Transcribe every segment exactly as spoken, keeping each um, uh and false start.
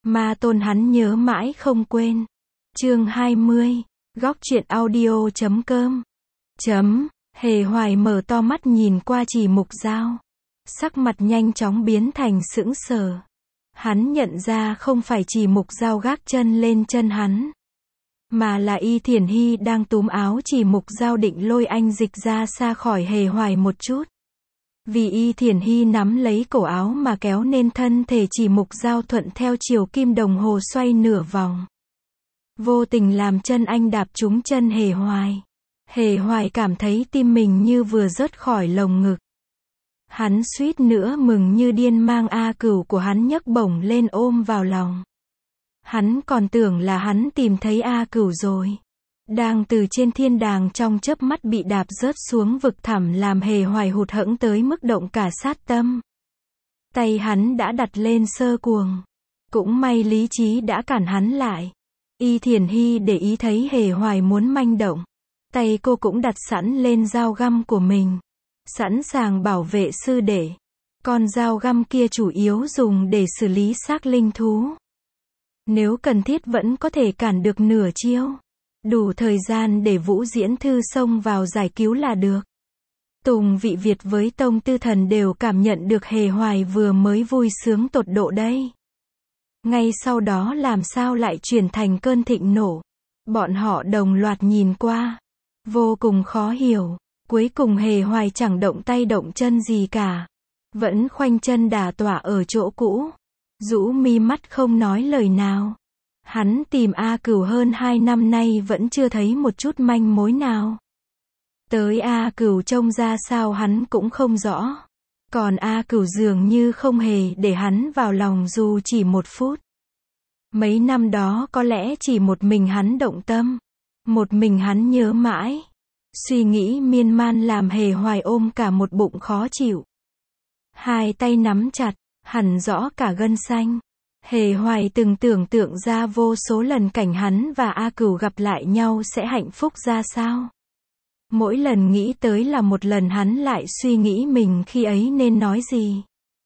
Ma tôn hắn nhớ mãi không quên. Chương hai mươi. Góc truyện audio chấm com. Chấm. Hề Hoài mở to mắt nhìn qua Trì Mục Dao. Sắc mặt nhanh chóng biến thành sững sờ. Hắn nhận ra không phải Trì Mục Dao gác chân lên chân hắn, mà là Y Thiển Hy đang túm áo Trì Mục Dao định lôi anh dịch ra xa khỏi Hề Hoài một chút. Vì Y Thiển Hy nắm lấy cổ áo mà kéo nên thân thể Trì Mục Dao thuận theo chiều kim đồng hồ xoay nửa vòng. Vô tình làm chân anh đạp trúng chân Hề Hoài. Hề Hoài cảm thấy tim mình như vừa rớt khỏi lồng ngực. Hắn suýt nữa mừng như điên mang A Cửu của hắn nhấc bổng lên ôm vào lòng. Hắn còn tưởng là hắn tìm thấy A Cửu rồi. Đang từ trên thiên đàng trong chớp mắt bị đạp rớt xuống vực thẳm làm Hề Hoài hụt hẫng tới mức động cả sát tâm. Tay hắn đã đặt lên sơ cuồng. Cũng may lý trí đã cản hắn lại. Y Thiển Hy để ý thấy Hề Hoài muốn manh động. Tay cô cũng đặt sẵn lên dao găm của mình. Sẵn sàng bảo vệ sư đệ. Con dao găm kia chủ yếu dùng để xử lý xác linh thú. Nếu cần thiết vẫn có thể cản được nửa chiêu. Đủ thời gian để Vũ Diễn Thư xông vào giải cứu là được. Tùng Vị Việt với Tông Tư Thần đều cảm nhận được Hề Hoài vừa mới vui sướng tột độ đây. Ngay sau đó làm sao lại chuyển thành cơn thịnh nộ. Bọn họ đồng loạt nhìn qua. Vô cùng khó hiểu. Cuối cùng Hề Hoài chẳng động tay động chân gì cả. Vẫn khoanh chân đả tọa ở chỗ cũ. Rũ mi mắt không nói lời nào. Hắn tìm A Cửu hơn hai năm nay vẫn chưa thấy một chút manh mối nào. Tới A Cửu trông ra sao hắn cũng không rõ. Còn A Cửu dường như không hề để hắn vào lòng dù chỉ một phút. Mấy năm đó có lẽ chỉ một mình hắn động tâm. Một mình hắn nhớ mãi. Suy nghĩ miên man làm Hề Hoài ôm cả một bụng khó chịu. Hai tay nắm chặt, hẳn rõ cả gân xanh. Hề Hoài từng tưởng tượng ra vô số lần cảnh hắn và A Cửu gặp lại nhau sẽ hạnh phúc ra sao. Mỗi lần nghĩ tới là một lần hắn lại suy nghĩ mình khi ấy nên nói gì.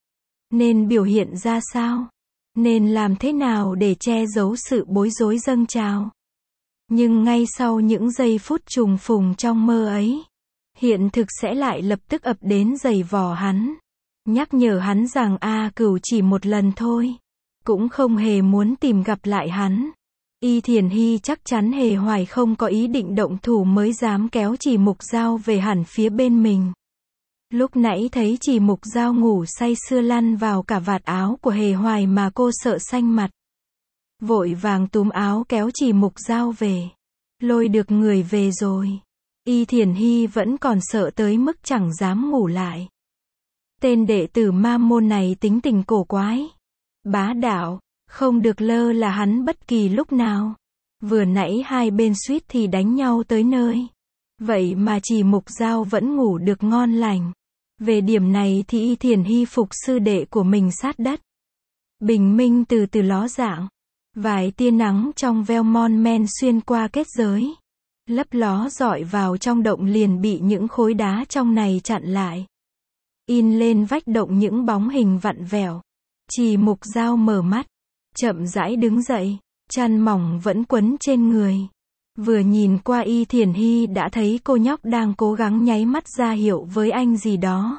Nên biểu hiện ra sao. Nên làm thế nào để che giấu sự bối rối dâng trào. Nhưng ngay sau những giây phút trùng phùng trong mơ ấy, hiện thực sẽ lại lập tức ập đến giày vò hắn. Nhắc nhở hắn rằng A Cửu chỉ một lần thôi. Cũng không hề muốn tìm gặp lại hắn. Y Thiển Hy chắc chắn Hề Hoài không có ý định động thủ mới dám kéo Trì Mục Dao về hẳn phía bên mình. Lúc nãy thấy Trì Mục Dao ngủ say sưa lăn vào cả vạt áo của Hề Hoài mà cô sợ xanh mặt. Vội vàng túm áo kéo Trì Mục Dao về. Lôi được người về rồi. Y Thiển Hy vẫn còn sợ tới mức chẳng dám ngủ lại. Tên đệ tử ma môn này tính tình cổ quái. Bá đạo, không được lơ là hắn bất kỳ lúc nào. Vừa nãy hai bên suýt thì đánh nhau tới nơi. Vậy mà Trì Mục Dao vẫn ngủ được ngon lành. Về điểm này thì Y Thiển Hy phục sư đệ của mình sát đất. Bình minh từ từ ló dạng. Vài tia nắng trong veo mon men xuyên qua kết giới. Lấp ló dọi vào trong động liền bị những khối đá trong này chặn lại. In lên vách động những bóng hình vặn vẹo. Trì Mục Dao mở mắt. Chậm rãi đứng dậy. Chăn mỏng vẫn quấn trên người. Vừa nhìn qua Y Thiển Hy đã thấy cô nhóc đang cố gắng nháy mắt ra hiệu với anh gì đó.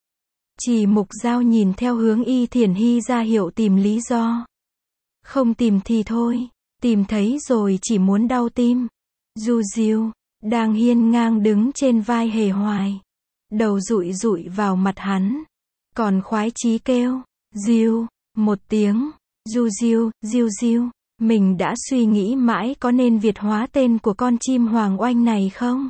Trì Mục Dao nhìn theo hướng Y Thiển Hy ra hiệu tìm lý do. Không tìm thì thôi. Tìm thấy rồi chỉ muốn đau tim. Du Diêu đang hiên ngang đứng trên vai Hề Hoài. Đầu dụi dụi vào mặt hắn. Còn khoái chí kêu. Diêu. Một tiếng. Du Diêu, Diêu Diêu. Mình đã suy nghĩ mãi có nên Việt hóa tên của con chim hoàng oanh này không?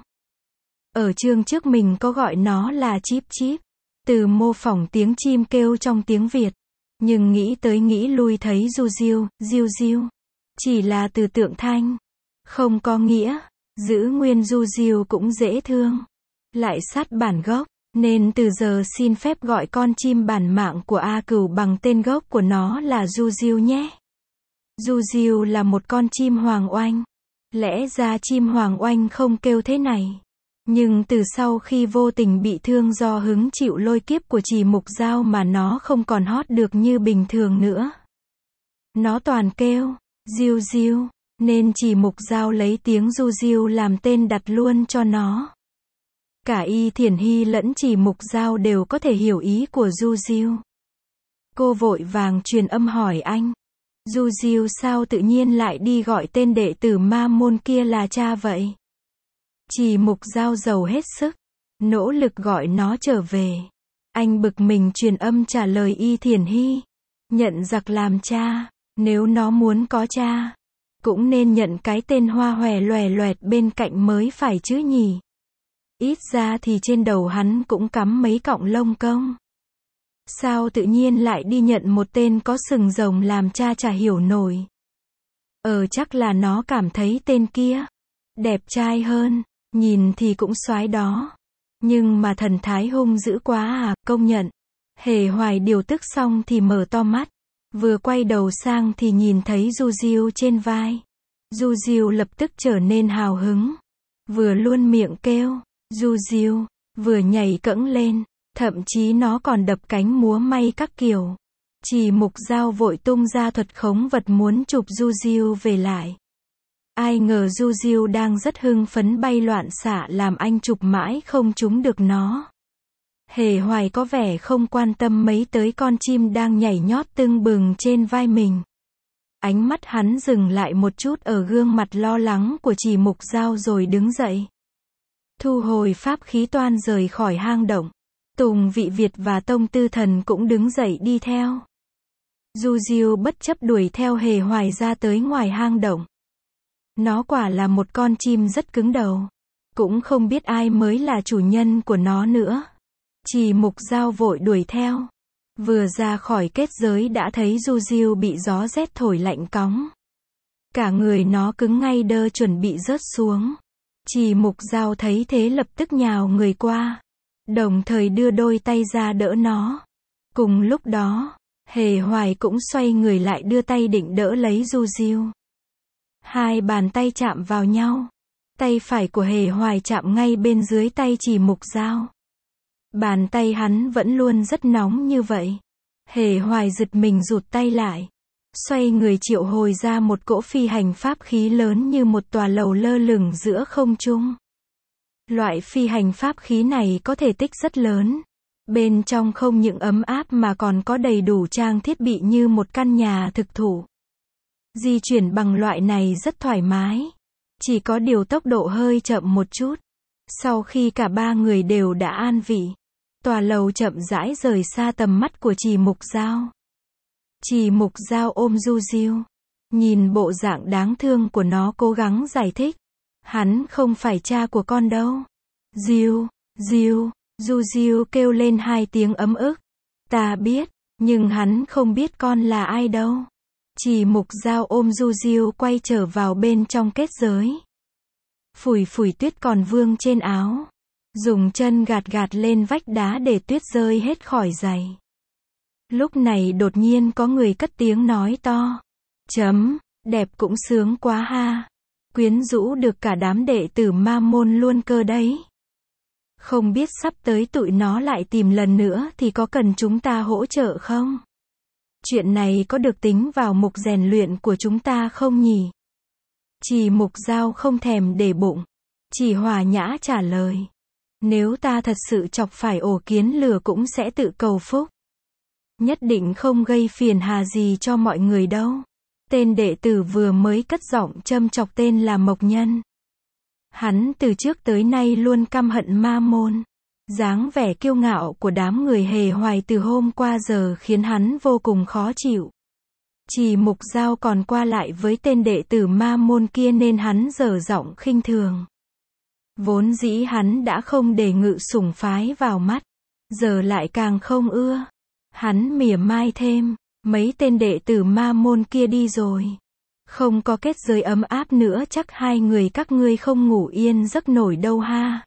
Ở chương trước mình có gọi nó là Chíp Chíp. Từ mô phỏng tiếng chim kêu trong tiếng Việt. Nhưng nghĩ tới nghĩ lui thấy Du Diêu, Diêu Diêu. Chỉ là từ tượng thanh. Không có nghĩa. Giữ nguyên Du Diêu cũng dễ thương. Lại sát bản gốc. Nên từ giờ xin phép gọi con chim bản mạng của A Cửu bằng tên gốc của nó là Du Diêu nhé. Du Diêu là một con chim hoàng oanh. Lẽ ra chim hoàng oanh không kêu thế này. Nhưng từ sau khi vô tình bị thương do hứng chịu lôi kiếp của Trì Mục Dao mà nó không còn hót được như bình thường nữa. Nó toàn kêu, Diêu Diêu, nên Chỉ Mục Dao lấy tiếng Du Diêu làm tên đặt luôn cho nó. Cả Y Thiển Hy lẫn Chỉ Mục Dao đều có thể hiểu ý của Du Diêu. Cô vội vàng truyền âm hỏi anh. Du Diêu sao tự nhiên lại đi gọi tên đệ tử ma môn kia là cha vậy? Chỉ Mục Dao giàu hết sức, nỗ lực gọi nó trở về. Anh bực mình truyền âm trả lời Y Thiển Hy. Nhận giặc làm cha, nếu nó muốn có cha, cũng nên nhận cái tên hoa hòe loè loẹt bên cạnh mới phải chứ nhỉ. Ít ra thì trên đầu hắn cũng cắm mấy cọng lông công. Sao tự nhiên lại đi nhận một tên có sừng rồng làm cha chả hiểu nổi. Ờ chắc là nó cảm thấy tên kia đẹp trai hơn, nhìn thì cũng soái đó. Nhưng mà thần thái hung dữ quá à, công nhận. Hề Hoài điều tức xong thì mở to mắt. Vừa quay đầu sang thì nhìn thấy Du Diêu trên vai. Du Diêu lập tức trở nên hào hứng. Vừa luôn miệng kêu, Du Diêu, vừa nhảy cẫng lên. Thậm chí nó còn đập cánh múa may các kiểu. Chỉ Mục Dao vội tung ra thuật khống vật muốn chụp Du Diêu về lại. Ai ngờ Du Diêu đang rất hưng phấn bay loạn xạ làm anh chụp mãi không trúng được nó. Hề Hoài có vẻ không quan tâm mấy tới con chim đang nhảy nhót tưng bừng trên vai mình. Ánh mắt hắn dừng lại một chút ở gương mặt lo lắng của Chỉ Mục Dao rồi đứng dậy. Thu hồi pháp khí toan rời khỏi hang động. Tùng Vị Việt và Tông Tư Thần cũng đứng dậy đi theo. Du Diêu bất chấp đuổi theo Hề Hoài ra tới ngoài hang động. Nó quả là một con chim rất cứng đầu. Cũng không biết ai mới là chủ nhân của nó nữa. Chỉ Mục Dao vội đuổi theo. Vừa ra khỏi kết giới đã thấy Du Diêu bị gió rét thổi lạnh cóng. Cả người nó cứng ngay đơ chuẩn bị rớt xuống. Chỉ Mục Dao thấy thế lập tức nhào người qua. Đồng thời đưa đôi tay ra đỡ nó. Cùng lúc đó, Hề Hoài cũng xoay người lại đưa tay định đỡ lấy Du Diêu. Hai bàn tay chạm vào nhau. Tay phải của Hề Hoài chạm ngay bên dưới tay Chỉ Mục Dao. Bàn tay hắn vẫn luôn rất nóng như vậy. Hề Hoài giật mình rụt tay lại. Xoay người triệu hồi ra một cỗ phi hành pháp khí lớn như một tòa lầu lơ lửng giữa không trung. Loại phi hành pháp khí này có thể tích rất lớn. Bên trong không những ấm áp mà còn có đầy đủ trang thiết bị như một căn nhà thực thụ. Di chuyển bằng loại này rất thoải mái. Chỉ có điều tốc độ hơi chậm một chút. Sau khi cả ba người đều đã an vị, tòa lầu chậm rãi rời xa tầm mắt của Chỉ Mục Dao. Chỉ Mục Dao ôm Du Diêu. Nhìn bộ dạng đáng thương của nó cố gắng giải thích. Hắn không phải cha của con đâu. Diêu, Diêu, Du Diêu kêu lên hai tiếng ấm ức. Ta biết, nhưng hắn không biết con là ai đâu. Chỉ Mục Dao ôm Du Diêu quay trở vào bên trong kết giới. Phủi phủi tuyết còn vương trên áo. Dùng chân gạt gạt lên vách đá để tuyết rơi hết khỏi giày. Lúc này đột nhiên có người cất tiếng nói to. Chấm, đẹp cũng sướng quá ha. Quyến rũ được cả đám đệ tử ma môn luôn cơ đấy. Không biết sắp tới tụi nó lại tìm lần nữa thì có cần chúng ta hỗ trợ không? Chuyện này có được tính vào mục rèn luyện của chúng ta không nhỉ? Chỉ Mục Dao không thèm để bụng. Chỉ hòa nhã trả lời. Nếu ta thật sự chọc phải ổ kiến lửa cũng sẽ tự cầu phúc. Nhất định không gây phiền hà gì cho mọi người đâu. Tên đệ tử vừa mới cất giọng châm chọc tên là Mộc Nhân. Hắn từ trước tới nay luôn căm hận ma môn. Dáng vẻ kiêu ngạo của đám người Hề Hoài từ hôm qua giờ khiến hắn vô cùng khó chịu. Chỉ Mục Dao còn qua lại với tên đệ tử ma môn kia nên hắn dở giọng khinh thường. Vốn dĩ hắn đã không để Ngự Sủng phái vào mắt. Giờ lại càng không ưa. Hắn mỉa mai thêm. Mấy tên đệ tử ma môn kia đi rồi. Không có kết giới ấm áp nữa chắc hai người các ngươi không ngủ yên giấc nổi đâu ha.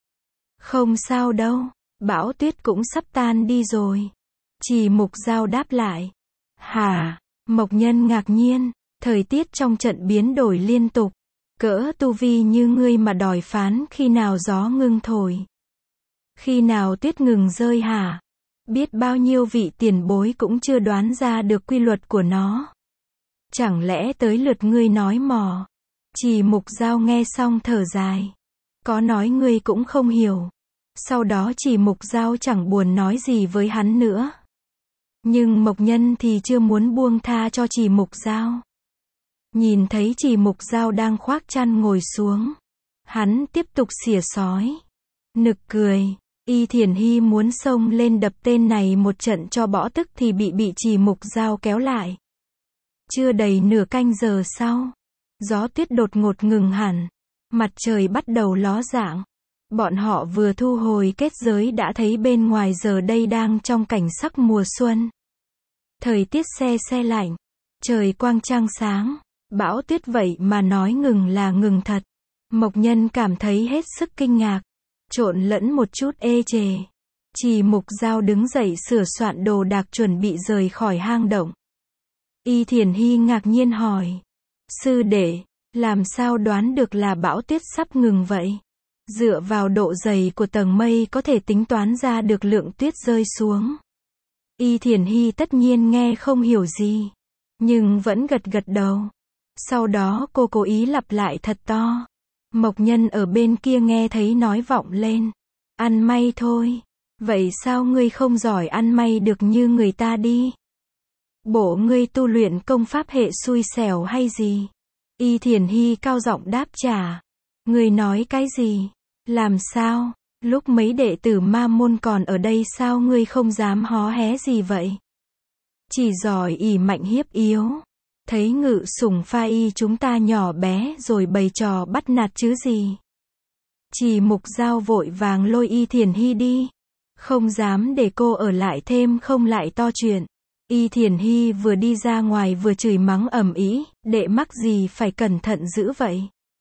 Không sao đâu. Bão tuyết cũng sắp tan đi rồi. Chỉ Mục Dao đáp lại. Hả? Mộc Nhân ngạc nhiên. Thời tiết trong trận biến đổi liên tục. Cỡ tu vi như ngươi mà đòi phán khi nào gió ngưng thổi. Khi nào tuyết ngừng rơi hả? Biết bao nhiêu vị tiền bối cũng chưa đoán ra được quy luật của nó. Chẳng lẽ tới lượt ngươi nói mò? Trì Mục Dao nghe xong thở dài. Có nói ngươi cũng không hiểu. Sau đó Trì Mục Dao chẳng buồn nói gì với hắn nữa. Nhưng Mộc Nhân thì chưa muốn buông tha cho Trì Mục Dao. Nhìn thấy Trì Mục Dao đang khoác chăn ngồi xuống. Hắn tiếp tục xỉa sói. Nực cười. Y Thiển Hy muốn xông lên đập tên này một trận cho bỏ tức thì bị bị Trì Mục Dao kéo lại. Chưa đầy nửa canh giờ sau. Gió tuyết đột ngột ngừng hẳn. Mặt trời bắt đầu ló dạng. Bọn họ vừa thu hồi kết giới đã thấy bên ngoài giờ đây đang trong cảnh sắc mùa xuân. Thời tiết se se lạnh. Trời quang trăng sáng. Bão tuyết vậy mà nói ngừng là ngừng thật. Mộc Nhân cảm thấy hết sức kinh ngạc. Trộn lẫn một chút ê chề. Trì Mục Dao đứng dậy sửa soạn đồ đạc chuẩn bị rời khỏi hang động. Y Thiển Hy ngạc nhiên hỏi. Sư đệ, làm sao đoán được là bão tuyết sắp ngừng vậy? Dựa vào độ dày của tầng mây có thể tính toán ra được lượng tuyết rơi xuống. Y Thiển Hy tất nhiên nghe không hiểu gì. Nhưng vẫn gật gật đầu. Sau đó cô cố ý lặp lại thật to. Mộc Nhân ở bên kia nghe thấy nói vọng lên. Ăn may thôi. Vậy sao ngươi không giỏi ăn may được như người ta đi? Bộ ngươi tu luyện công pháp hệ xui xẻo hay gì? Y Thiển Hy cao giọng đáp trả. Ngươi nói cái gì? Làm sao? Lúc mấy đệ tử ma môn còn ở đây sao ngươi không dám hó hé gì vậy? Chỉ giỏi ỷ mạnh hiếp yếu. Thấy Ngự Sủng Pha Y chúng ta nhỏ bé rồi bày trò bắt nạt chứ gì? Trì Mục Dao vội vàng lôi Y Thiển Hy đi. Không dám để cô ở lại thêm không lại to chuyện. Y Thiển Hy vừa đi ra ngoài vừa chửi mắng ầm ĩ, đệ mắc gì phải cẩn thận dữ vậy?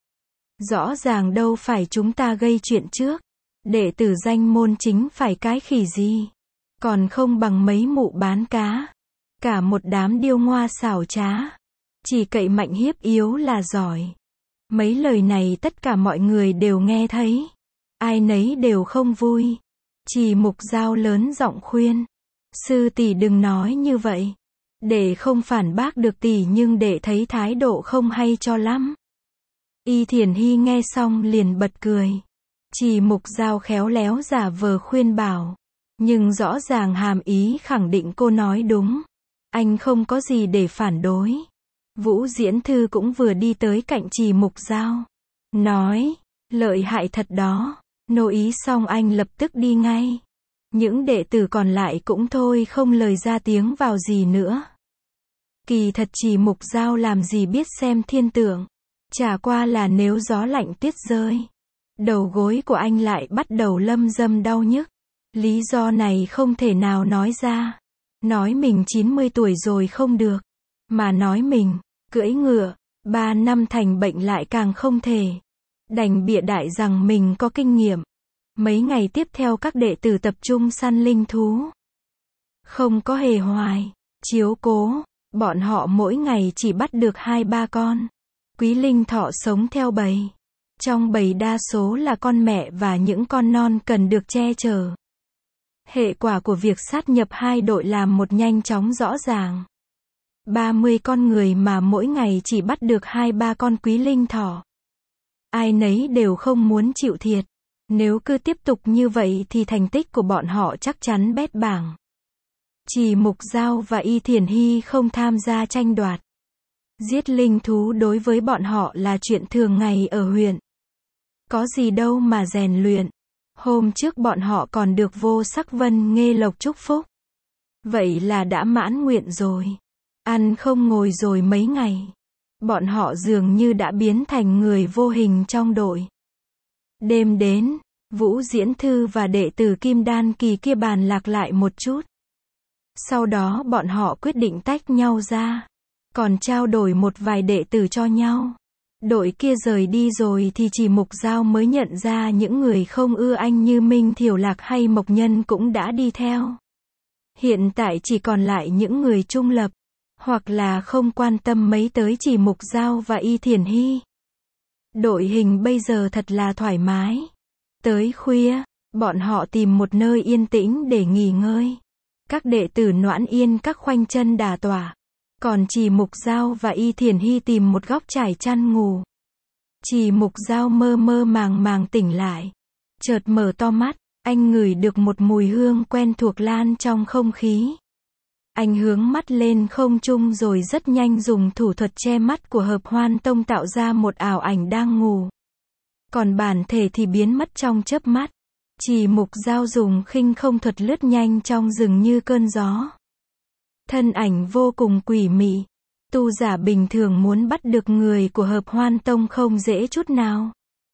Rõ ràng đâu phải chúng ta gây chuyện trước. Đệ tử danh môn chính phải cái khỉ gì? Còn không bằng mấy mụ bán cá. Cả một đám điêu ngoa xảo trá. Chỉ cậy mạnh hiếp yếu là giỏi. Mấy lời này tất cả mọi người đều nghe thấy. Ai nấy đều không vui. Trì Mục Dao lớn giọng khuyên. Sư tỷ đừng nói như vậy. Đệ không phản bác được tỷ nhưng đệ thấy thái độ không hay cho lắm. Y Thiển Hy nghe xong liền bật cười. Trì Mục Dao khéo léo giả vờ khuyên bảo. Nhưng rõ ràng hàm ý khẳng định cô nói đúng. Anh không có gì để phản đối. Vũ Diễn Thư cũng vừa đi tới cạnh Trì Mục Dao. Nói, lợi hại thật đó. Nô ý xong anh lập tức đi ngay. Những đệ tử còn lại cũng thôi không lời ra tiếng vào gì nữa. Kỳ thật Trì Mục Dao làm gì biết xem thiên tượng. Chả qua là nếu gió lạnh tuyết rơi. Đầu gối của anh lại bắt đầu lâm dâm đau nhức. Lý do này không thể nào nói ra. Nói mình chín mươi tuổi rồi không được. Mà nói mình, cưỡi ngựa, ba năm thành bệnh lại càng không thể. Đành bịa đại rằng mình có kinh nghiệm. Mấy ngày tiếp theo các đệ tử tập trung săn linh thú. Không có hề hoài, chiếu cố, bọn họ mỗi ngày chỉ bắt được hai ba con. Quý linh thọ sống theo bầy. Trong bầy đa số là con mẹ và những con non cần được che chở. Hệ quả của việc sát nhập hai đội làm một nhanh chóng rõ ràng. ba mươi con người mà mỗi ngày chỉ bắt được hai ba con quý linh thỏ. Ai nấy đều không muốn chịu thiệt. Nếu cứ tiếp tục như vậy thì thành tích của bọn họ chắc chắn bét bảng. Trì Mục Dao và Y Thiển Hy không tham gia tranh đoạt. Giết linh thú đối với bọn họ là chuyện thường ngày ở huyện. Có gì đâu mà rèn luyện. Hôm trước bọn họ còn được Vô Sắc Vân Nghê Lộc chúc phúc. Vậy là đã mãn nguyện rồi. Ăn không ngồi rồi mấy ngày. Bọn họ dường như đã biến thành người vô hình trong đội. Đêm đến, Vũ Diễn Thư và đệ tử Kim Đan Kỳ kia bàn lạc lại một chút. Sau đó bọn họ quyết định tách nhau ra. Còn trao đổi một vài đệ tử cho nhau. Đội kia rời đi rồi thì Trì Mục Dao mới nhận ra những người không ưa anh như Minh Thiểu Lạc hay Mộc Nhân cũng đã đi theo. Hiện tại chỉ còn lại những người trung lập. Hoặc là không quan tâm mấy tới Trì Mục Dao và Y Thiển Hy. Đội hình bây giờ thật là thoải mái. Tới khuya, bọn họ tìm một nơi yên tĩnh để nghỉ ngơi. Các đệ tử Noãn Yên các khoanh chân đả tọa. Còn Trì Mục Giao và Y Thiển Hy tìm một góc trải chăn ngủ. Trì Mục Giao mơ mơ màng màng tỉnh lại. Chợt mở to mắt, anh ngửi được một mùi hương quen thuộc lan trong không khí. Anh hướng mắt lên không trung rồi rất nhanh dùng thủ thuật che mắt của Hợp Hoan Tông tạo ra một ảo ảnh đang ngủ. Còn bản thể thì biến mất trong chớp mắt. Trì Mục Giao dùng khinh không thuật lướt nhanh trong rừng như cơn gió. Thân ảnh vô cùng quỷ mị. Tu giả bình thường muốn bắt được người của Hợp Hoan Tông không dễ chút nào.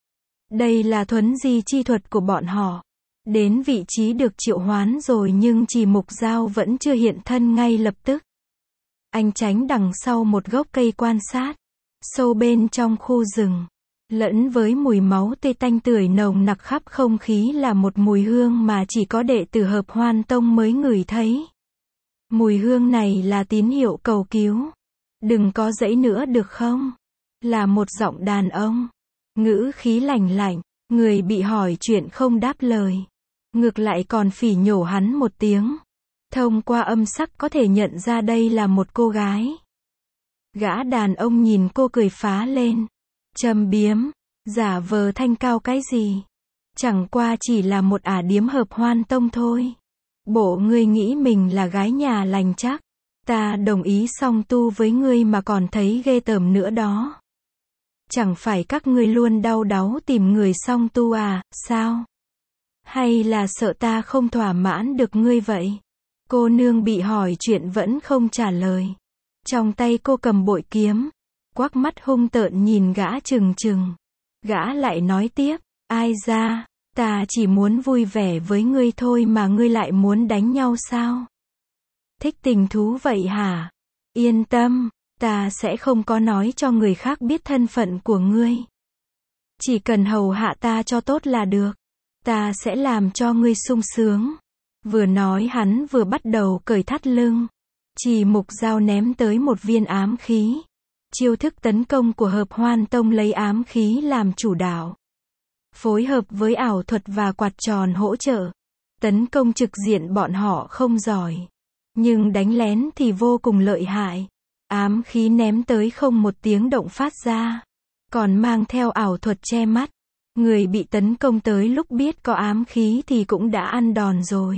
Đây là thuấn di chi thuật của bọn họ. Đến vị trí được triệu hoán rồi nhưng Trì Mục Giao vẫn chưa hiện thân ngay lập tức. Anh tránh đằng sau một gốc cây quan sát. Sâu bên trong khu rừng, lẫn với mùi máu tươi tanh tưởi nồng nặc khắp không khí là một mùi hương mà chỉ có đệ tử Hợp Hoan Tông mới ngửi thấy. Mùi hương này là tín hiệu cầu cứu. Đừng có giãy nữa được không? Là một giọng đàn ông. Ngữ khí lạnh lạnh, người bị hỏi chuyện không đáp lời. Ngược lại còn phỉ nhổ hắn một tiếng. Thông qua âm sắc có thể nhận ra đây là một cô gái. Gã đàn ông nhìn cô cười phá lên. Châm biếm, giả vờ thanh cao cái gì? Chẳng qua chỉ là một ả điếm Hợp Hoan Tông thôi. Bộ ngươi nghĩ mình là gái nhà lành chắc. Ta đồng ý song tu với ngươi mà còn thấy ghê tởm nữa đó. Chẳng phải các ngươi luôn đau đáu tìm người song tu à, sao? Hay là sợ ta không thỏa mãn được ngươi vậy? Cô nương bị hỏi chuyện vẫn không trả lời. Trong tay cô cầm bội kiếm, quắc mắt hung tợn nhìn gã chừng chừng. Gã lại nói tiếp, ai ra, ta chỉ muốn vui vẻ với ngươi thôi mà ngươi lại muốn đánh nhau sao? Thích tình thú vậy hả? Yên tâm, ta sẽ không có nói cho người khác biết thân phận của ngươi. Chỉ cần hầu hạ ta cho tốt là được. Ta sẽ làm cho ngươi sung sướng. Vừa nói hắn vừa bắt đầu cởi thắt lưng. Trì Mục Giao ném tới một viên ám khí. Chiêu thức tấn công của Hợp Hoan Tông lấy ám khí làm chủ đạo. Phối hợp với ảo thuật và quạt tròn hỗ trợ. Tấn công trực diện bọn họ không giỏi. Nhưng đánh lén thì vô cùng lợi hại. Ám khí ném tới không một tiếng động phát ra. Còn mang theo ảo thuật che mắt. Người bị tấn công tới lúc biết có ám khí thì cũng đã ăn đòn rồi.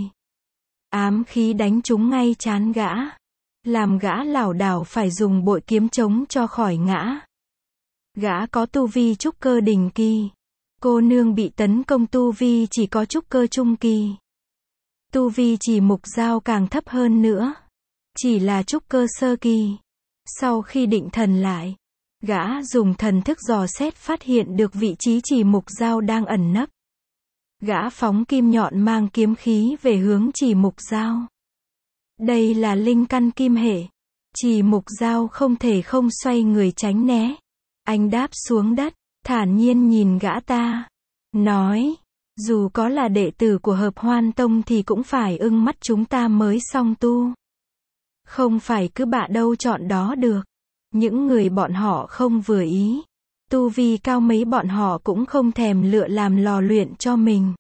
Ám khí đánh trúng ngay trán gã. Làm gã lảo đảo phải dùng bội kiếm chống cho khỏi ngã. Gã có tu vi trúc cơ đỉnh kỳ. Cô nương bị tấn công tu vi chỉ có trúc cơ trung kỳ. Tu vi Trì Mục Giao càng thấp hơn nữa. Chỉ là trúc cơ sơ kỳ. Sau khi định thần lại, gã dùng thần thức dò xét phát hiện được vị trí Trì Mục Giao đang ẩn nấp. Gã phóng kim nhọn mang kiếm khí về hướng Trì Mục Giao. Đây là linh căn kim hệ. Trì Mục Giao không thể không xoay người tránh né. Anh đáp xuống đất, thản nhiên nhìn gã ta. Nói, dù có là đệ tử của Hợp Hoan Tông thì cũng phải ưng mắt chúng ta mới song tu. Không phải cứ bạ đâu chọn đó được. Những người bọn họ không vừa ý. Tu vi cao mấy bọn họ cũng không thèm lựa làm lò luyện cho mình.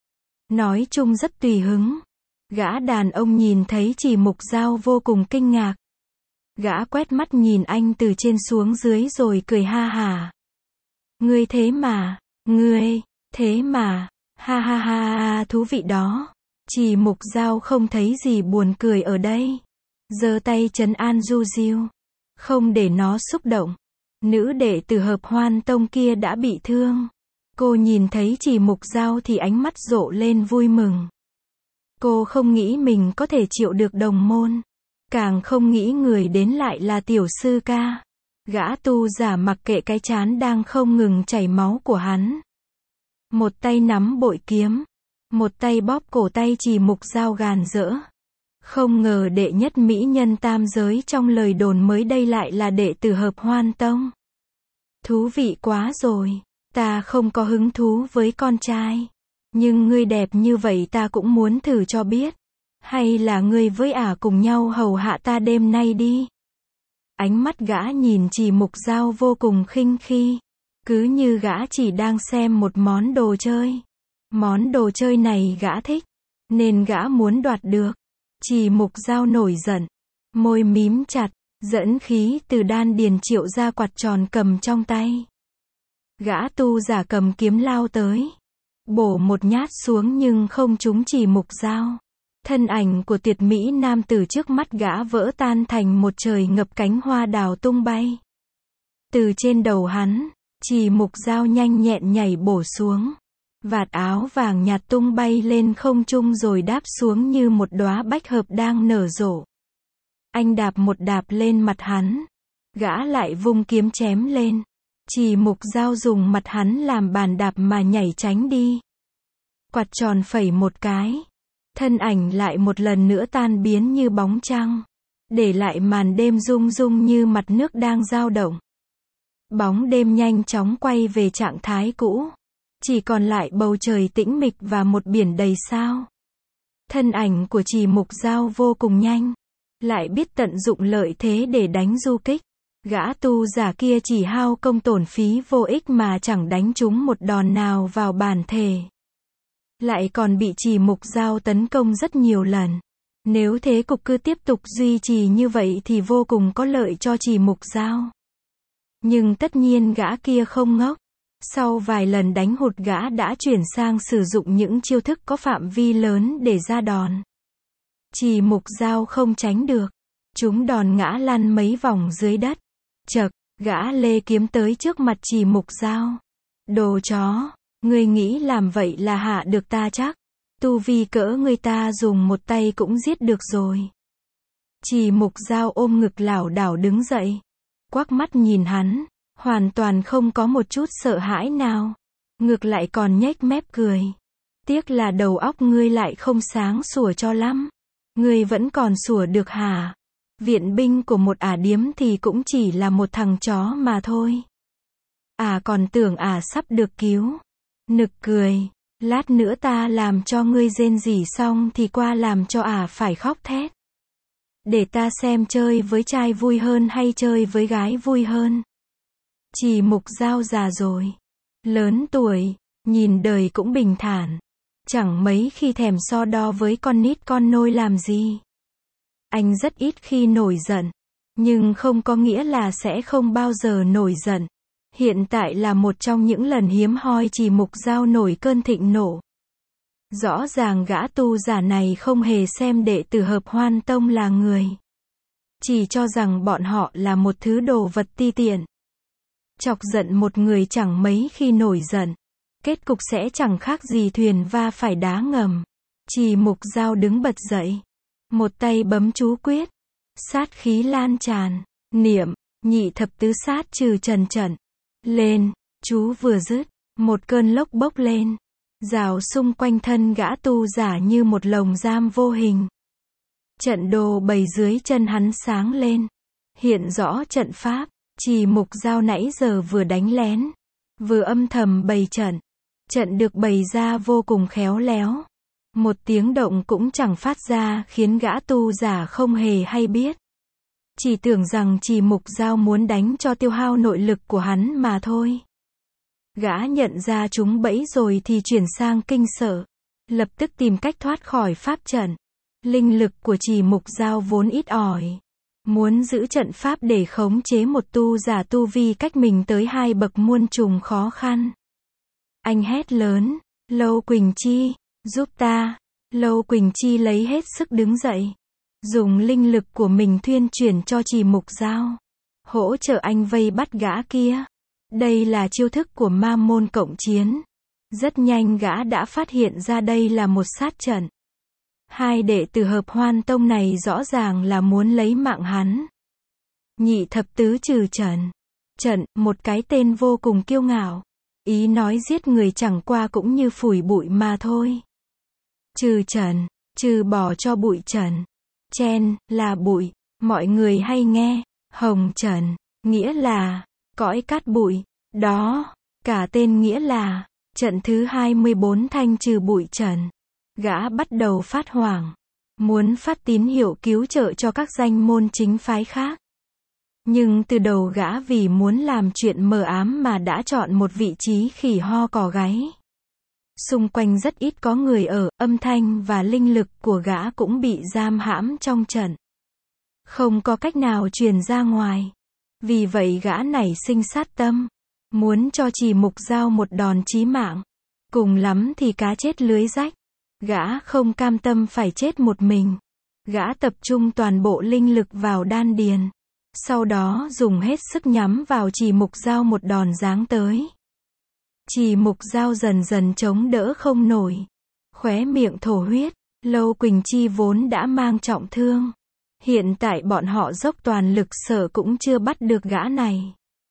Nói chung rất tùy hứng. Gã đàn ông nhìn thấy Trì Mục Giao vô cùng kinh ngạc. Gã quét mắt nhìn anh từ trên xuống dưới rồi cười ha hả. Ngươi thế mà, ngươi, thế mà, ha ha ha ha, thú vị đó. Trì Mục Giao không thấy gì buồn cười ở đây. Giơ tay trấn an Du Diêu. Không để nó xúc động. Nữ đệ tử Hợp Hoan Tông kia đã bị thương. Cô nhìn thấy Trì Mục Giao thì ánh mắt rộ lên vui mừng. Cô không nghĩ mình có thể chịu được đồng môn. Càng không nghĩ người đến lại là tiểu sư ca. Gã tu giả mặc kệ cái trán đang không ngừng chảy máu của hắn. Một tay nắm bội kiếm. Một tay bóp cổ tay Trì Mục Giao gàn rỡ. Không ngờ đệ nhất mỹ nhân tam giới trong lời đồn mới đây lại là đệ tử Hợp Hoan Tông. Thú vị quá rồi. Ta không có hứng thú với con trai. Nhưng ngươi đẹp như vậy ta cũng muốn thử cho biết. Hay là ngươi với ả cùng nhau hầu hạ ta đêm nay đi. Ánh mắt gã nhìn Trì Mục Giao vô cùng khinh khi. Cứ như gã chỉ đang xem một món đồ chơi. Món đồ chơi này gã thích. Nên gã muốn đoạt được. Trì Mục Giao nổi giận. Môi mím chặt. dẫn khí từ đan điền triệu ra quạt tròn cầm trong tay. Gã tu giả cầm kiếm lao tới, bổ một nhát xuống nhưng không trúng Chỉ Mục Dao. Thân ảnh của tuyệt mỹ nam tử trước mắt gã vỡ tan thành một trời ngập cánh hoa đào tung bay. Từ trên đầu hắn, Chỉ Mục Dao nhanh nhẹn nhảy bổ xuống. Vạt áo vàng nhạt tung bay lên không trung rồi đáp xuống như một đóa bách hợp đang nở rộ. Anh đạp một đạp lên mặt hắn. Gã lại vung kiếm chém lên. Chỉ Mục Dao dùng mặt hắn làm bàn đạp mà nhảy tránh đi. Quạt tròn phẩy một cái. Thân ảnh lại một lần nữa tan biến như bóng trăng. Để lại màn đêm rung rung như mặt nước đang dao động. Bóng đêm nhanh chóng quay về trạng thái cũ. Chỉ còn lại bầu trời tĩnh mịch và một biển đầy sao. Thân ảnh của Chỉ Mục Dao vô cùng nhanh. Lại biết tận dụng lợi thế để đánh du kích. Gã tu giả kia chỉ hao công tổn phí vô ích mà chẳng đánh trúng một đòn nào vào bản thể. Lại còn bị Chỉ Mục Dao tấn công rất nhiều lần. Nếu thế cục cứ tiếp tục duy trì như vậy thì vô cùng có lợi cho Chỉ Mục Dao. Nhưng tất nhiên gã kia không ngốc. Sau vài lần đánh hụt gã đã chuyển sang sử dụng những chiêu thức có phạm vi lớn để ra đòn. Chỉ Mục Dao không tránh được. Chúng đòn ngã lăn mấy vòng dưới đất. Chậc, gã lê kiếm tới trước mặt Chỉ Mục Dao. Đồ chó, ngươi nghĩ làm vậy là hạ được ta chắc. Tu vi cỡ người ta dùng một tay cũng giết được rồi. Chỉ Mục Dao ôm ngực lảo đảo đứng dậy. Quắc mắt nhìn hắn. Hoàn toàn không có một chút sợ hãi nào. Ngược lại còn nhếch mép cười. Tiếc là đầu óc ngươi lại không sáng sủa cho lắm. Ngươi vẫn còn sủa được hả? Viện binh của một ả điếm thì cũng chỉ là một thằng chó mà thôi. Ả còn tưởng ả sắp được cứu. Nực cười. Lát nữa ta làm cho ngươi rên rỉ xong thì qua làm cho ả phải khóc thét. Để ta xem chơi với trai vui hơn hay chơi với gái vui hơn. Chỉ Mục Dao già rồi. Lớn tuổi, nhìn đời cũng bình thản. Chẳng mấy khi thèm so đo với con nít con nôi làm gì. Anh rất ít khi nổi giận. Nhưng không có nghĩa là sẽ không bao giờ nổi giận. Hiện tại là một trong những lần hiếm hoi Chỉ Mục Dao nổi cơn thịnh nộ. Rõ ràng gã tu giả này không hề xem đệ tử Hợp Hoan Tông là người. Chỉ cho rằng bọn họ là một thứ đồ vật ti tiện. Chọc giận một người chẳng mấy khi nổi giận. Kết cục sẽ chẳng khác gì thuyền va phải đá ngầm. Chỉ Mục Dao đứng bật dậy. Một tay bấm chú quyết. Sát khí lan tràn. Niệm, nhị thập tứ sát trừ trần trận. Lên, chú vừa dứt. Một cơn lốc bốc lên. Rào xung quanh thân gã tu giả như một lồng giam vô hình. Trận đồ bày dưới chân hắn sáng lên. Hiện rõ trận pháp. Chỉ Mục Dao nãy giờ vừa đánh lén. Vừa âm thầm bày trận. Trận được bày ra vô cùng khéo léo. Một tiếng động cũng chẳng phát ra khiến gã tu giả không hề hay biết. Chỉ tưởng rằng Chỉ Mục Dao muốn đánh cho tiêu hao nội lực của hắn mà thôi. Gã nhận ra chúng bẫy rồi thì chuyển sang kinh sợ. Lập tức tìm cách thoát khỏi pháp trận. Linh lực của Chỉ Mục Dao vốn ít ỏi. Muốn giữ trận pháp để khống chế một tu giả tu vi cách mình tới hai bậc muôn trùng khó khăn. Anh hét lớn, Lâu Quỳnh Chi, giúp ta. Lâu Quỳnh Chi lấy hết sức đứng dậy. Dùng linh lực của mình thuyên chuyển cho Chỉ Mục Dao. Hỗ trợ anh vây bắt gã kia. Đây là chiêu thức của ma môn cộng chiến. Rất nhanh gã đã phát hiện ra đây là một sát trận. Hai đệ tử Hợp Hoan Tông này rõ ràng là muốn lấy mạng hắn. Nhị thập tứ trừ trần. Trận, một cái tên vô cùng kiêu ngạo. Ý nói giết người chẳng qua cũng như phủi bụi mà thôi. Trừ trần, trừ bỏ cho bụi trần. Chen, là bụi. Mọi người hay nghe. Hồng trần, nghĩa là cõi cát bụi. Đó, cả tên nghĩa là trận thứ hai mươi bốn thanh trừ bụi trần. Gã bắt đầu phát hoảng. Muốn phát tín hiệu cứu trợ cho các danh môn chính phái khác. Nhưng từ đầu gã vì muốn làm chuyện mờ ám mà đã chọn một vị trí khỉ ho cò gáy. Xung quanh rất ít có người ở, âm thanh và linh lực của gã cũng bị giam hãm trong trận. không có cách nào truyền ra ngoài. Vì vậy gã nảy sinh sát tâm, muốn cho Trì Mục Dao một đòn chí mạng. Cùng lắm thì cá chết lưới rách. Gã không cam tâm phải chết một mình. Gã tập trung toàn bộ linh lực vào đan điền. Sau đó dùng hết sức nhắm vào Trì Mục Dao một đòn giáng tới. Trì Mục Dao dần dần chống đỡ không nổi. Khóe miệng thổ huyết. Lâu Quỳnh Chi vốn đã mang trọng thương. Hiện tại bọn họ dốc toàn lực sở cũng chưa bắt được gã này.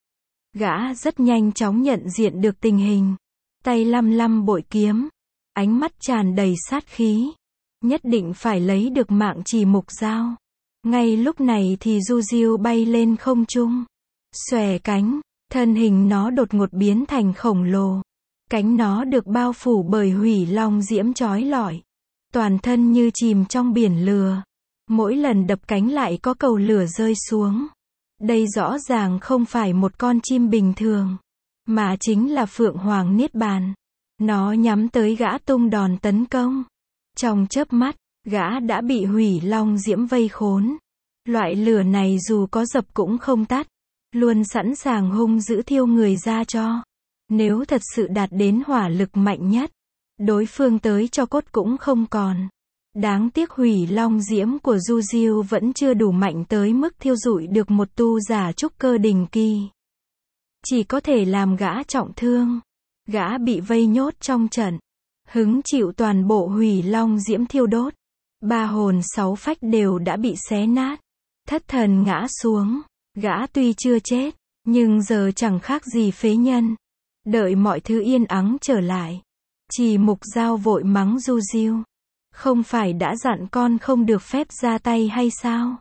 Gã rất nhanh chóng nhận diện được tình hình. Tay lăm lăm bội kiếm. Ánh mắt tràn đầy sát khí. Nhất định phải lấy được mạng Trì Mục Dao. Ngay lúc này thì Du Diêu bay lên không trung. Xòe cánh. Thân hình nó đột ngột biến thành khổng lồ. Cánh nó được bao phủ bởi hủy long diễm chói lọi. Toàn thân như chìm trong biển lửa. Mỗi lần đập cánh lại có cầu lửa rơi xuống. Đây rõ ràng không phải một con chim bình thường, mà chính là Phượng Hoàng Niết Bàn. Nó nhắm tới gã tung đòn tấn công. Trong chớp mắt, gã đã bị hủy long diễm vây khốn. Loại lửa này dù có dập cũng không tắt. Luôn sẵn sàng hung dữ thiêu người ra cho. Nếu thật sự đạt đến hỏa lực mạnh nhất, đối phương tới cho cốt cũng không còn. Đáng tiếc hủy long diễm của Du Diêu vẫn chưa đủ mạnh tới mức thiêu rụi được một tu giả trúc cơ đỉnh kỳ. Chỉ có thể làm gã trọng thương. Gã bị vây nhốt trong trận. Hứng chịu toàn bộ hủy long diễm thiêu đốt. Ba hồn sáu phách đều đã bị xé nát. Thất thần ngã xuống. Gã tuy chưa chết, nhưng giờ chẳng khác gì phế nhân. Đợi mọi thứ yên ắng trở lại. Trì Mục Dao vội mắng Du Diêu. Không phải đã dặn con không được phép ra tay hay sao?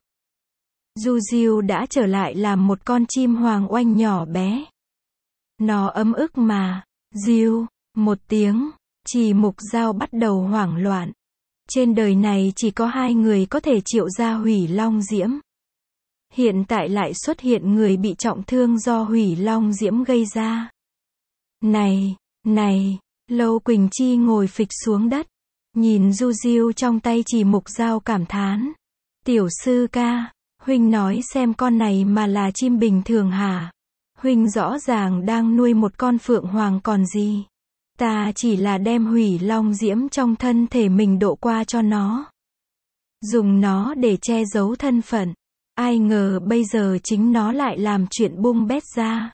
Du Diêu đã trở lại làm một con chim hoàng oanh nhỏ bé. Nó ấm ức mà. Diêu, một tiếng. Trì Mục Dao bắt đầu hoảng loạn. Trên đời này chỉ có hai người có thể triệu ra hủy long diễm. Hiện tại lại xuất hiện người bị trọng thương do hủy long diễm gây ra. Này, này, Lâu Quỳnh Chi ngồi phịch xuống đất. Nhìn Du Diêu trong tay Trì Mục Dao cảm thán. Tiểu sư ca, huynh nói xem con này mà là chim bình thường hả? Huynh rõ ràng đang nuôi một con phượng hoàng còn gì. Ta chỉ là đem hủy long diễm trong thân thể mình độ qua cho nó. Dùng nó để che giấu thân phận. Ai ngờ bây giờ chính nó lại làm chuyện bung bét ra.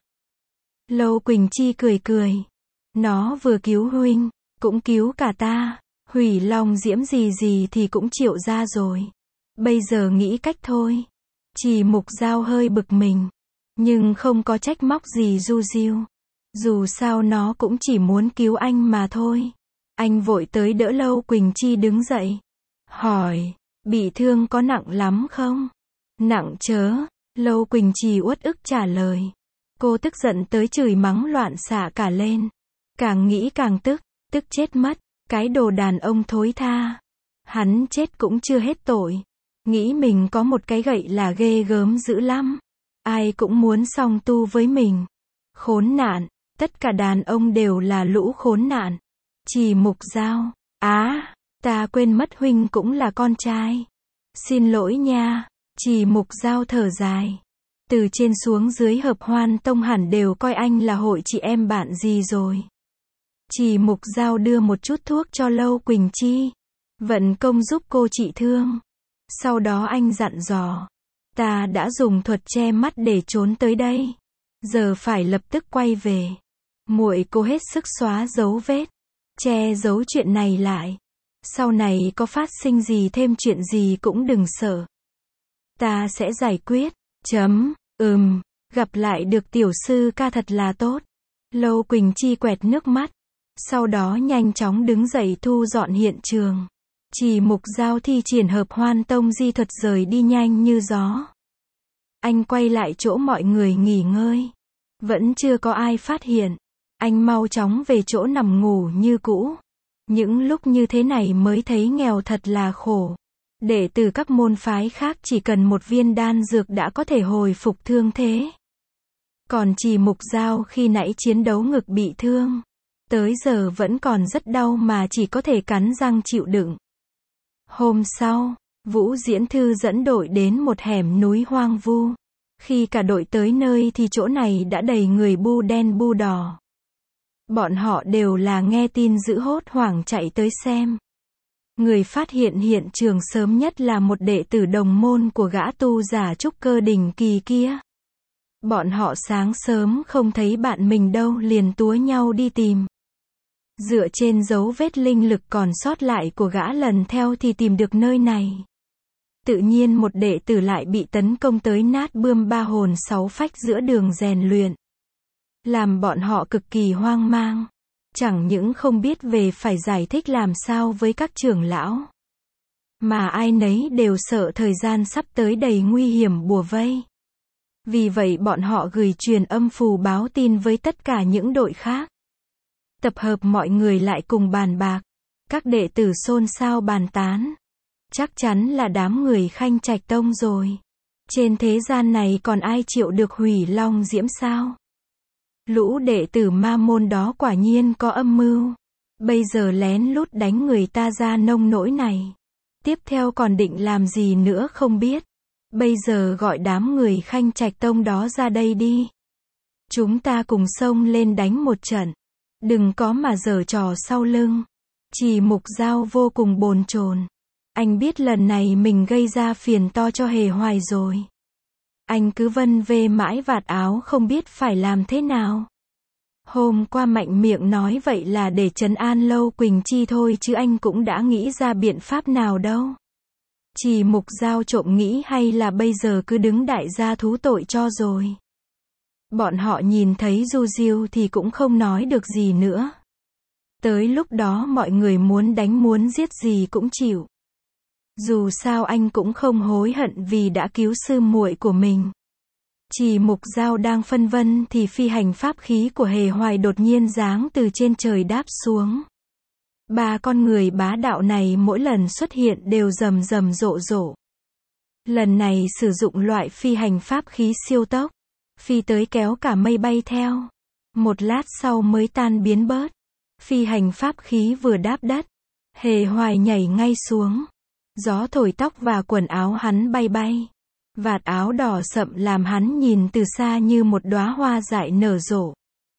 Lâu Quỳnh Chi cười cười. Nó vừa cứu huynh, cũng cứu cả ta. Hủy long diễm gì gì thì cũng chịu ra rồi. Bây giờ nghĩ cách thôi. Trì Mục Dao hơi bực mình. Nhưng không có trách móc gì Du Diêu. Dù sao nó cũng chỉ muốn cứu anh mà thôi. Anh vội tới đỡ Lâu Quỳnh Chi đứng dậy. Hỏi, bị thương có nặng lắm không? Nặng chớ. Lâu Quỳnh Chi uất ức trả lời. Cô tức giận tới chửi mắng loạn xạ cả lên. Càng nghĩ càng tức, tức chết mất. Cái đồ đàn ông thối tha. Hắn chết cũng chưa hết tội. Nghĩ mình có một cái gậy là ghê gớm dữ lắm. Ai cũng muốn song tu với mình. Khốn nạn, tất cả đàn ông đều là lũ khốn nạn. Trì Mục Dao, á, à, ta quên mất huynh cũng là con trai. Xin lỗi nha. Trì Mục Dao thở dài. Từ trên xuống dưới Hợp Hoan Tông hẳn đều coi anh là hội chị em bạn gì rồi. Trì Mục Dao đưa một chút thuốc cho Lâu Quỳnh Chi. Vận công giúp cô trị thương. Sau đó anh dặn dò. Ta đã dùng thuật che mắt để trốn tới đây. Giờ phải lập tức quay về. Muội cố hết sức xóa dấu vết. Che giấu chuyện này lại. Sau này có phát sinh gì thêm chuyện gì cũng đừng sợ. Ta sẽ giải quyết. Chấm, ừm, gặp lại được tiểu sư ca thật là tốt. Lâu Quỳnh Chi quẹt nước mắt. Sau đó nhanh chóng đứng dậy thu dọn hiện trường. Trì Mục Dao thi triển Hợp Hoan Tông di thuật rời đi nhanh như gió. Anh quay lại chỗ mọi người nghỉ ngơi. Vẫn chưa có ai phát hiện. Anh mau chóng về chỗ nằm ngủ như cũ. Những lúc như thế này mới thấy nghèo thật là khổ. Đệ tử các môn phái khác chỉ cần một viên đan dược đã có thể hồi phục thương thế. Còn Trì Mục Dao khi nãy chiến đấu ngực bị thương. Tới giờ vẫn còn rất đau mà chỉ có thể cắn răng chịu đựng. Hôm sau, Vũ Diễn Thư dẫn đội đến một hẻm núi hoang vu. Khi cả đội tới nơi thì chỗ này đã đầy người bu đen bu đỏ. Bọn họ đều là nghe tin dữ hốt hoảng chạy tới xem. Người phát hiện hiện trường sớm nhất là một đệ tử đồng môn của gã tu giả trúc cơ đỉnh kỳ kia. Bọn họ sáng sớm không thấy bạn mình đâu liền túa nhau đi tìm. Dựa trên dấu vết linh lực còn sót lại của gã lần theo thì tìm được nơi này. Tự nhiên một đệ tử lại bị tấn công tới nát bươm ba hồn sáu phách giữa đường rèn luyện. Làm bọn họ cực kỳ hoang mang. Chẳng những không biết về phải giải thích làm sao với các trưởng lão. Mà ai nấy đều sợ thời gian sắp tới đầy nguy hiểm bùa vây. Vì vậy bọn họ gửi truyền âm phù báo tin với tất cả những đội khác. Tập hợp mọi người lại cùng bàn bạc. Các đệ tử xôn xao bàn tán. Chắc chắn là đám người Khanh Trạch Tông rồi. Trên thế gian này còn ai chịu được hủy long diễm sao? Lũ đệ tử ma môn đó quả nhiên có âm mưu. Bây giờ lén lút đánh người ta ra nông nỗi này. Tiếp theo còn định làm gì nữa không biết. Bây giờ gọi đám người Khanh Trạch Tông đó ra đây đi. Chúng ta cùng xông lên đánh một trận. Đừng có mà giở trò sau lưng. Chỉ Mục Dao vô cùng bồn chồn. Anh biết lần này mình gây ra phiền to cho Hề Hoài rồi. Anh cứ vân vê mãi vạt áo không biết phải làm thế nào. Hôm qua mạnh miệng nói vậy là để trấn an Lâu Quỳnh Chi thôi chứ anh cũng đã nghĩ ra biện pháp nào đâu. Chỉ Mục Dao trộm nghĩ hay là bây giờ cứ đứng đại gia thú tội cho rồi. Bọn họ nhìn thấy Du Diêu thì cũng không nói được gì nữa. Tới lúc đó mọi người muốn đánh muốn giết gì cũng chịu. Dù sao anh cũng không hối hận vì đã cứu sư muội của mình. Chỉ Mục Dao đang phân vân thì phi hành pháp khí của Hề Hoài đột nhiên giáng từ trên trời đáp xuống. Ba con người bá đạo này mỗi lần xuất hiện đều rầm rầm rộ rộ. Lần này sử dụng loại phi hành pháp khí siêu tốc. Phi tới kéo cả mây bay theo. Một lát sau mới tan biến bớt. Phi hành pháp khí vừa đáp đất. Hề Hoài nhảy ngay xuống. Gió thổi tóc và quần áo hắn bay bay. Vạt áo đỏ sậm làm hắn nhìn từ xa như một đóa hoa dại nở rộ.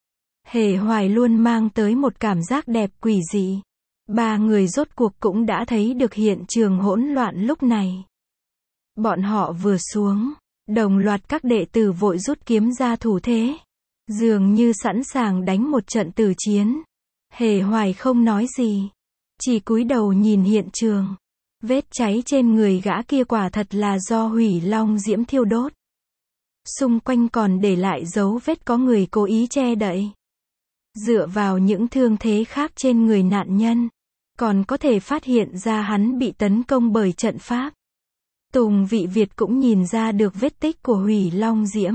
Hề Hoài luôn mang tới một cảm giác đẹp quỷ dị. Ba người rốt cuộc cũng đã thấy được hiện trường hỗn loạn lúc này. Bọn họ vừa xuống, đồng loạt các đệ tử vội rút kiếm ra thủ thế. Dường như sẵn sàng đánh một trận tử chiến. Hề Hoài không nói gì. Chỉ cúi đầu nhìn hiện trường. Vết cháy trên người gã kia quả thật là do hủy long diễm thiêu đốt. Xung quanh còn để lại dấu vết có người cố ý che đậy. Dựa vào những thương thế khác trên người nạn nhân, còn có thể phát hiện ra hắn bị tấn công bởi trận pháp. Tùng Vị Việt cũng nhìn ra được vết tích của hủy long diễm.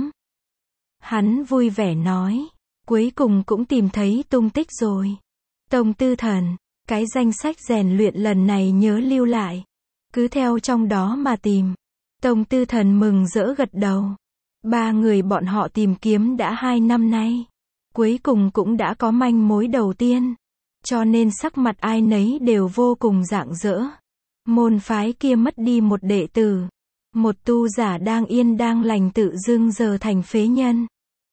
Hắn vui vẻ nói, cuối cùng cũng tìm thấy tung tích rồi. Tông Tư Thần, cái danh sách rèn luyện lần này nhớ lưu lại. Cứ theo trong đó mà tìm. Tông Tư Thần mừng rỡ gật đầu. Ba người bọn họ tìm kiếm đã hai năm nay. Cuối cùng cũng đã có manh mối đầu tiên. Cho nên sắc mặt ai nấy đều vô cùng rạng rỡ. Môn phái kia mất đi một đệ tử. Một tu giả đang yên đang lành tự dưng giờ thành phế nhân.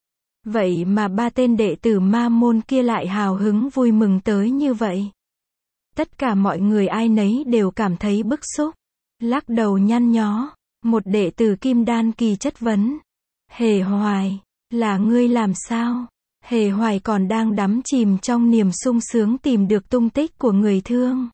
Vậy mà ba tên đệ tử ma môn kia lại hào hứng vui mừng tới như vậy. Tất cả mọi người ai nấy đều cảm thấy bức xúc. Lắc đầu nhăn nhó. Một đệ tử Kim Đan kỳ chất vấn. Hề Hoài, là ngươi làm sao? Hề Hoài còn đang đắm chìm trong niềm sung sướng tìm được tung tích của người thương.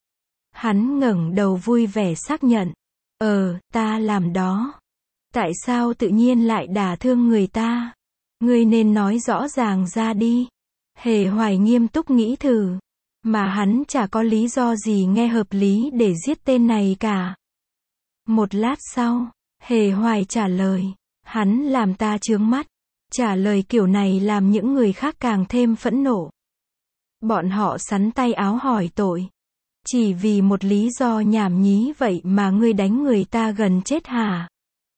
Hắn ngẩng đầu vui vẻ xác nhận. Ờ, ta làm đó. Tại sao tự nhiên lại đả thương người ta? Ngươi nên nói rõ ràng ra đi. Hề Hoài nghiêm túc nghĩ thử. Mà hắn chả có lý do gì nghe hợp lý để giết tên này cả. Một lát sau, Hề Hoài trả lời. Hắn làm ta chướng mắt. Trả lời kiểu này làm những người khác càng thêm phẫn nộ. Bọn họ xắn tay áo hỏi tội. Chỉ vì một lý do nhảm nhí vậy mà ngươi đánh người ta gần chết hả?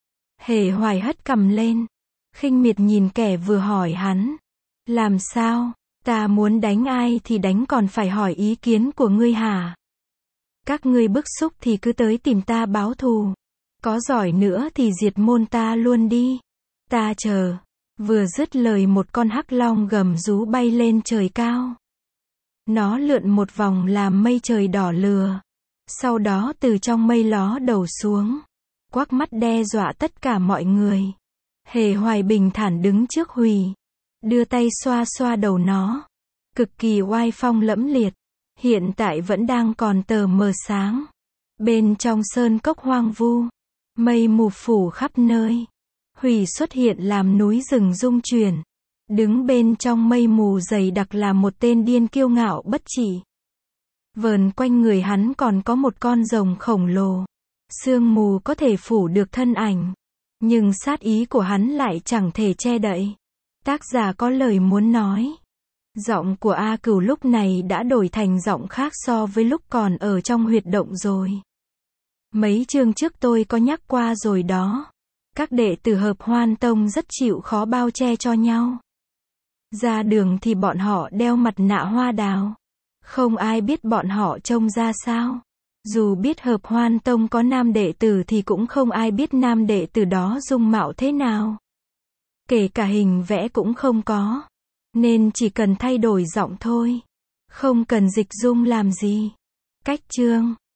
Hề Hoài hất cằm lên. Khinh miệt nhìn kẻ vừa hỏi hắn. Làm sao? Ta muốn đánh ai thì đánh còn phải hỏi ý kiến của ngươi hả? Các ngươi bức xúc thì cứ tới tìm ta báo thù. Có giỏi nữa thì diệt môn ta luôn đi. Ta chờ. Vừa dứt lời một con hắc long gầm rú bay lên trời cao. Nó lượn một vòng làm mây trời đỏ lừa. Sau đó từ trong mây ló đầu xuống. Quắc mắt đe dọa tất cả mọi người. Hề Hoài bình thản đứng trước Hùy. Đưa tay xoa xoa đầu nó. Cực kỳ oai phong lẫm liệt. Hiện tại vẫn đang còn tờ mờ sáng. Bên trong sơn cốc hoang vu. Mây mù phủ khắp nơi. Hùy xuất hiện làm núi rừng rung chuyển. Đứng bên trong mây mù dày đặc là một tên điên kiêu ngạo bất chỉ. Vờn quanh người hắn còn có một con rồng khổng lồ. Sương mù có thể phủ được thân ảnh. Nhưng sát ý của hắn lại chẳng thể che đậy. Tác giả có lời muốn nói. Giọng của A Cửu lúc này đã đổi thành giọng khác so với lúc còn ở trong huyệt động rồi. Mấy chương trước tôi có nhắc qua rồi đó. Các đệ tử Hợp Hoan Tông rất chịu khó bao che cho nhau. Ra đường thì bọn họ đeo mặt nạ hoa đào. Không ai biết bọn họ trông ra sao. Dù biết Hợp Hoan Tông có nam đệ tử thì cũng không ai biết nam đệ tử đó dung mạo thế nào. Kể cả hình vẽ cũng không có. Nên chỉ cần thay đổi giọng thôi. Không cần dịch dung làm gì. Cách chương